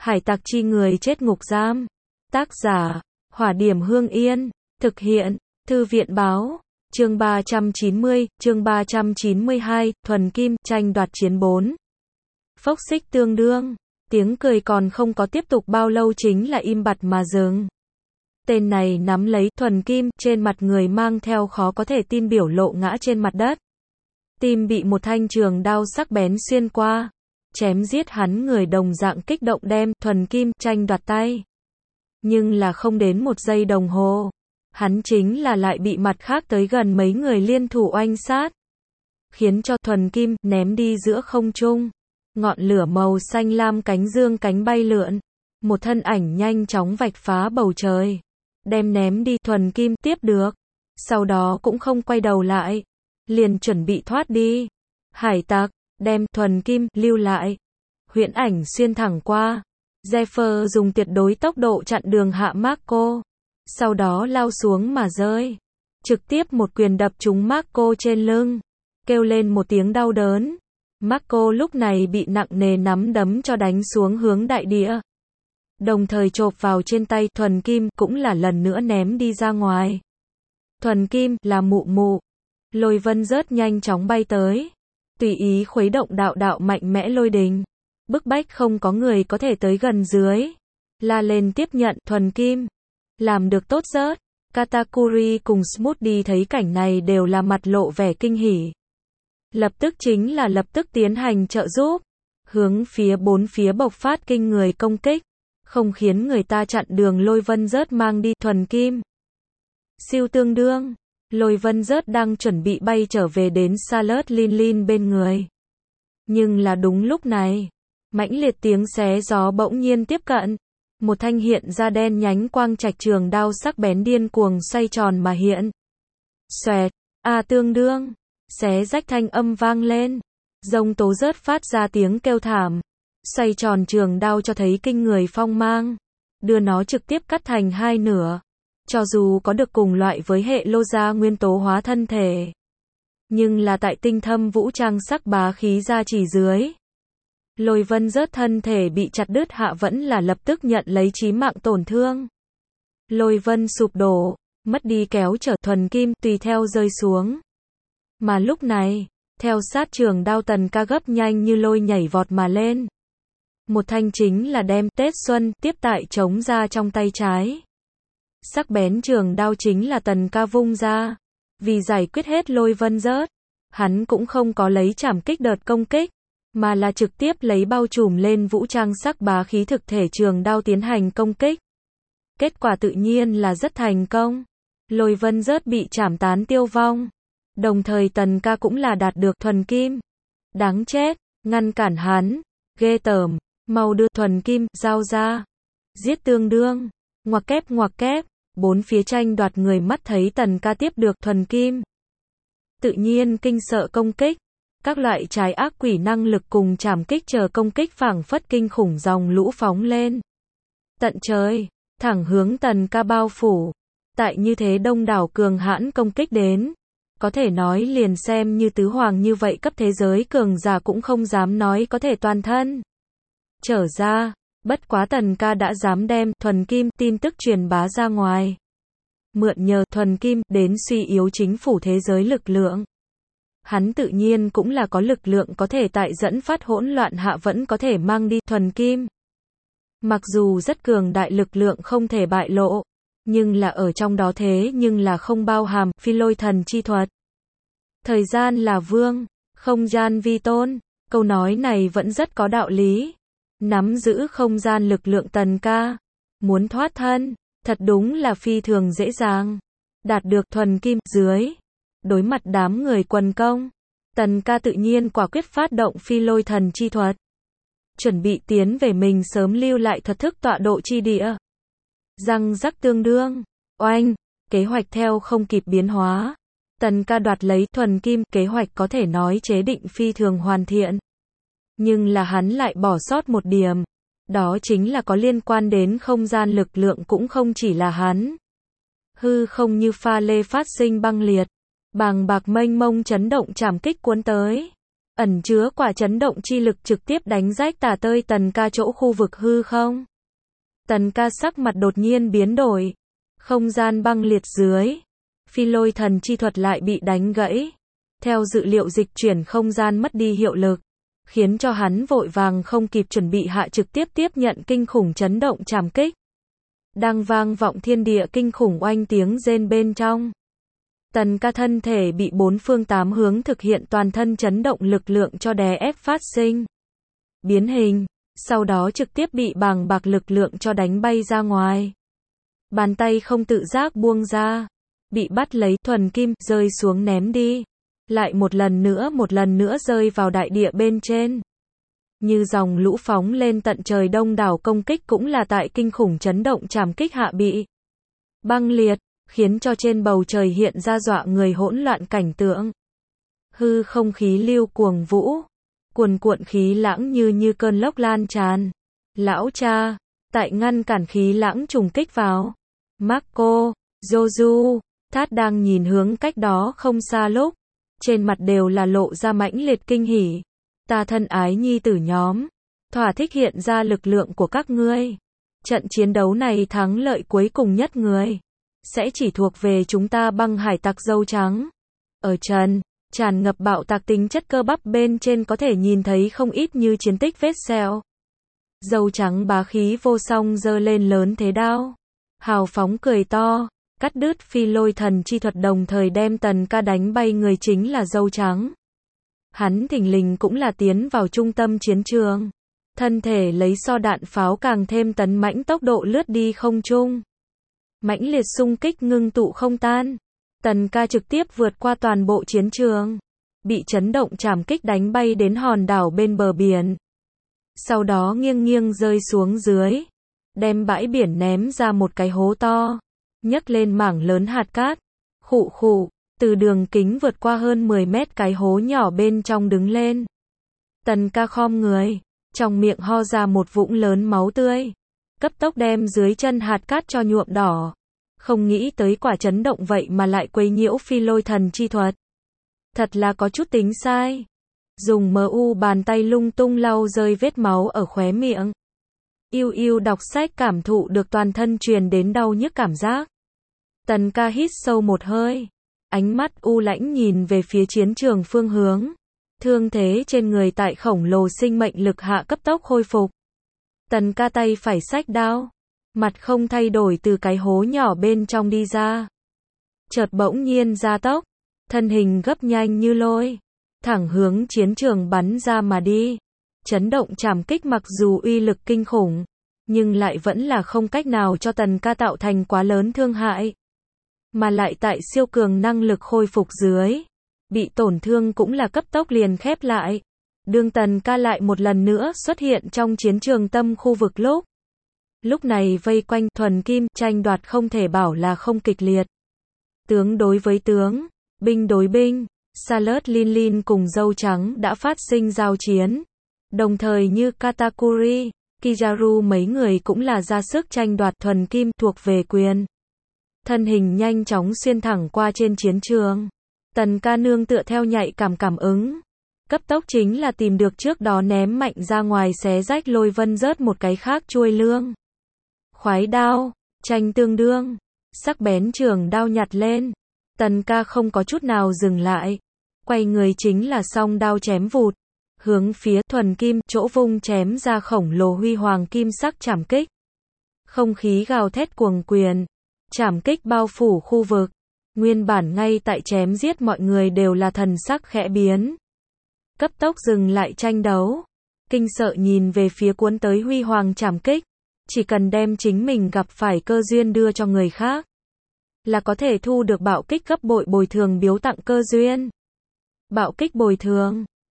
Hải tặc chi người chết ngục giam. Tác giả, Hỏa Điểm Hương Yên. Thực hiện, Thư viện báo. Chương 390, chương 392, Thuần Kim, tranh đoạt chiến 4. Phốc xích tương đương. Tiếng cười còn không có tiếp tục bao lâu chính là im bặt mà dừng. Tên này nắm lấy Thuần Kim, trên mặt người mang theo khó có thể tin biểu lộ ngã trên mặt đất. Tim bị một thanh trường đao sắc bén xuyên qua. Chém giết hắn người đồng dạng kích động đem Thuần Kim tranh đoạt tay. Nhưng là không đến một giây đồng hồ. Hắn chính là lại bị mặt khác tới gần mấy người liên thủ oanh sát. Khiến cho Thuần Kim ném đi giữa không trung. Ngọn lửa màu xanh lam cánh dương cánh bay lượn. Một thân ảnh nhanh chóng vạch phá bầu trời. Đem ném đi Thuần Kim tiếp được. Sau đó cũng không quay đầu lại. Liền chuẩn bị thoát đi. Hải tặc, đem Thuần Kim lưu lại. Huyễn ảnh xuyên thẳng qua. Zephyr dùng tuyệt đối tốc độ chặn đường hạ Marco. Sau đó lao xuống mà rơi. Trực tiếp một quyền đập trúng Marco trên lưng. Kêu lên một tiếng đau đớn. Marco lúc này bị nặng nề nắm đấm cho đánh xuống hướng đại địa. Đồng thời chộp vào trên tay Thuần Kim cũng là lần nữa ném đi ra ngoài. Thuần Kim là mụ mụ. Lôi vân rớt nhanh chóng bay tới. Tùy ý khuấy động đạo đạo mạnh mẽ lôi đình. Bức bách không có người có thể tới gần dưới. La lên tiếp nhận Thuần Kim. Làm được tốt rớt. Katakuri cùng Smoothie thấy cảnh này đều là mặt lộ vẻ kinh hỉ. Lập tức tiến hành trợ giúp. Hướng phía bốn phía bộc phát kinh người công kích. Không khiến người ta chặn đường lôi vân rớt mang đi Thuần Kim. Siêu tương đương. Lôi vân rớt đang chuẩn bị bay trở về đến Charlotte Lin bên người. Nhưng là đúng lúc này. Mãnh liệt tiếng xé gió bỗng nhiên tiếp cận. Một thanh hiện ra đen nhánh quang trạch trường đao sắc bén điên cuồng xoay tròn mà hiện. Xoẹt, tương đương. Xé rách thanh âm vang lên. Rông tố rớt phát ra tiếng kêu thảm. Xoay tròn trường đao cho thấy kinh người phong mang. Đưa nó trực tiếp cắt thành hai nửa. Cho dù có được cùng loại với hệ lô gia nguyên tố hóa thân thể. Nhưng là tại tinh thâm vũ trang sắc bá khí gia chỉ dưới. Lôi vân rớt thân thể bị chặt đứt hạ vẫn là lập tức nhận lấy chí mạng tổn thương. Lôi vân sụp đổ, mất đi kéo chở Thuần Kim tùy theo rơi xuống. Mà lúc này, theo sát trường đao Tần Ca gấp nhanh như lôi nhảy vọt mà lên. Một thanh chính là đem Tết Xuân tiếp tại chống ra trong tay trái. Sắc bén trường đao chính là Tần Ca vung ra. Vì giải quyết hết lôi vân rớt, hắn cũng không có lấy trảm kích đợt công kích. Mà là trực tiếp lấy bao trùm lên vũ trang sắc bá khí thực thể trường đao tiến hành công kích. Kết quả tự nhiên là rất thành công. Lôi vân rớt bị chảm tán tiêu vong. Đồng thời Tần Ca cũng là đạt được Thuần Kim. Đáng chết, ngăn cản hắn. Ghê tởm, mau đưa Thuần Kim giao ra. Giết tương đương. Ngoặc kép. Bốn phía tranh đoạt người mắt thấy Tần Ca tiếp được Thuần Kim. Tự nhiên kinh sợ công kích. Các loại trái ác quỷ năng lực cùng trảm kích chờ công kích phảng phất kinh khủng dòng lũ phóng lên. Tận trời, thẳng hướng Tần Ca bao phủ. Tại như thế đông đảo cường hãn công kích đến. Có thể nói liền xem như tứ hoàng như vậy cấp thế giới cường giả cũng không dám nói có thể toàn thân. Trở ra, bất quá Tần Ca đã dám đem Thuần Kim tin tức truyền bá ra ngoài. Mượn nhờ Thuần Kim đến suy yếu chính phủ thế giới lực lượng. Hắn tự nhiên cũng là có lực lượng có thể tại dẫn phát hỗn loạn hạ vẫn có thể mang đi Thuần Kim. Mặc dù rất cường đại lực lượng không thể bại lộ, nhưng là ở trong đó thế nhưng là không bao hàm phi lôi thần chi thuật. Thời gian là vương, không gian vi tôn, câu nói này vẫn rất có đạo lý. Nắm giữ không gian lực lượng Tần Ca, muốn thoát thân, thật đúng là phi thường dễ dàng. Đạt được Thuần Kim dưới. Đối mặt đám người quần công, Tần Ca tự nhiên quả quyết phát động phi lôi thần chi thuật. Chuẩn bị tiến về mình sớm lưu lại thuật thức tọa độ chi địa. Răng rắc tương đương, oanh, kế hoạch theo không kịp biến hóa. Tần Ca đoạt lấy Thuần Kim, kế hoạch có thể nói chế định phi thường hoàn thiện. Nhưng là hắn lại bỏ sót một điểm. Đó chính là có liên quan đến không gian lực lượng cũng không chỉ là hắn. Hư không như pha lê phát sinh băng liệt. Bàng bạc mênh mông chấn động trảm kích cuốn tới. ẩn chứa quả chấn động chi lực trực tiếp đánh rách tả tơi Tần Ca chỗ khu vực hư không. Tần Ca sắc mặt đột nhiên biến đổi. Không gian băng liệt dưới. Phi lôi thần chi thuật lại bị đánh gãy. Theo dự liệu dịch chuyển không gian mất đi hiệu lực. Khiến cho hắn vội vàng không kịp chuẩn bị hạ trực tiếp tiếp nhận kinh khủng chấn động trảm kích. Đang vang vọng thiên địa kinh khủng oanh tiếng rên bên trong. Tần Ca thân thể bị bốn phương tám hướng thực hiện toàn thân chấn động lực lượng cho đè ép phát sinh. Biến hình, sau đó trực tiếp bị bàng bạc lực lượng cho đánh bay ra ngoài. Bàn tay không tự giác buông ra, bị bắt lấy thuần kim, rơi xuống ném đi. Lại một lần nữa rơi vào đại địa bên trên. Như dòng lũ phóng lên tận trời đông đảo công kích cũng là tại kinh khủng chấn động trảm kích hạ bị băng liệt, khiến cho trên bầu trời hiện ra dọa người hỗn loạn cảnh tượng. Hư không khí lưu cuồng vũ, cuồn cuộn khí lãng như cơn lốc lan tràn. Lão cha, tại ngăn cản khí lãng trùng kích vào. Marco, Joju, Thát đang nhìn hướng cách đó không xa lúc. Trên mặt đều là lộ ra mãnh liệt kinh hỉ. Ta thân ái nhi tử nhóm, thỏa thích hiện ra lực lượng của các ngươi. Trận chiến đấu này thắng lợi cuối cùng nhất người sẽ chỉ thuộc về chúng ta băng hải tặc dâu trắng. Ở tràn ngập bạo tạc tính chất cơ bắp bên trên có thể nhìn thấy không ít như chiến tích vết sẹo. Dâu trắng bá khí vô song giơ lên lớn thế đao. Hào phóng cười to, cắt đứt phi lôi thần chi thuật đồng thời đem Tần Ca đánh bay người chính là dâu trắng. Hắn thình lình cũng là tiến vào trung tâm chiến trường. Thân thể lấy so đạn pháo càng thêm tấn mãnh tốc độ lướt đi không trung. Mãnh liệt xung kích ngưng tụ không tan. Tần Ca trực tiếp vượt qua toàn bộ chiến trường. Bị chấn động trảm kích đánh bay đến hòn đảo bên bờ biển. Sau đó nghiêng rơi xuống dưới. Đem bãi biển ném ra một cái hố to. Nhấc lên mảng lớn hạt cát. Khụ khụ. Từ đường kính vượt qua hơn 10 mét cái hố nhỏ bên trong đứng lên. Tần Ca khom người. Trong miệng ho ra một vũng lớn máu tươi. Cấp tốc đem dưới chân hạt cát cho nhuộm đỏ. Không nghĩ tới quả chấn động vậy mà lại quấy nhiễu phi lôi thần chi thuật. Thật là có chút tính sai. Dùng MU bàn tay lung tung lau rơi vết máu ở khóe miệng. Yêu đọc sách cảm thụ được toàn thân truyền đến đau nhức cảm giác. Tần Ca hít sâu một hơi. Ánh mắt u lãnh nhìn về phía chiến trường phương hướng. Thương thế trên người tại khổng lồ sinh mệnh lực hạ cấp tốc khôi phục. Tần Ca tay phải xách đao. Mặt không thay đổi từ cái hố nhỏ bên trong đi ra. Chợt bỗng nhiên gia tốc. Thân hình gấp nhanh như lôi. Thẳng hướng chiến trường bắn ra mà đi. Chấn động trảm kích mặc dù uy lực kinh khủng. Nhưng lại vẫn là không cách nào cho Tần Ca tạo thành quá lớn thương hại. Mà lại tại siêu cường năng lực khôi phục dưới. Bị tổn thương cũng là cấp tốc liền khép lại. Đương Tần Ca lại một lần nữa xuất hiện trong chiến trường tâm khu vực lúc này vây quanh thuần kim tranh đoạt không thể bảo là không kịch liệt. Tướng đối với tướng, binh đối binh, Charlotte Lin cùng dâu trắng đã phát sinh giao chiến. Đồng thời như Katakuri, Kizaru mấy người cũng là ra sức tranh đoạt thuần kim thuộc về quyền. Thân hình nhanh chóng xuyên thẳng qua trên chiến trường. Tần Ca nương tựa theo nhạy cảm ứng. Cấp tốc chính là tìm được trước đó ném mạnh ra ngoài xé rách lôi vân rớt một cái khác chuôi lương. Khoái đao, tranh tương đương. Sắc bén trường đao nhặt lên. Tần Ca không có chút nào dừng lại. Quay người chính là song đao chém vụt. Hướng phía thuần kim chỗ vung chém ra khổng lồ huy hoàng kim sắc trảm kích. Không khí gào thét cuồng quyền. Trảm kích bao phủ khu vực. Nguyên bản ngay tại chém giết mọi người đều là thần sắc khẽ biến. Cấp tốc dừng lại tranh đấu. Kinh sợ nhìn về phía cuốn tới huy hoàng trảm kích. Chỉ cần đem chính mình gặp phải cơ duyên đưa cho người khác. Là có thể thu được bạo kích gấp bội bồi thường biếu tặng cơ duyên. Bạo kích bồi thường.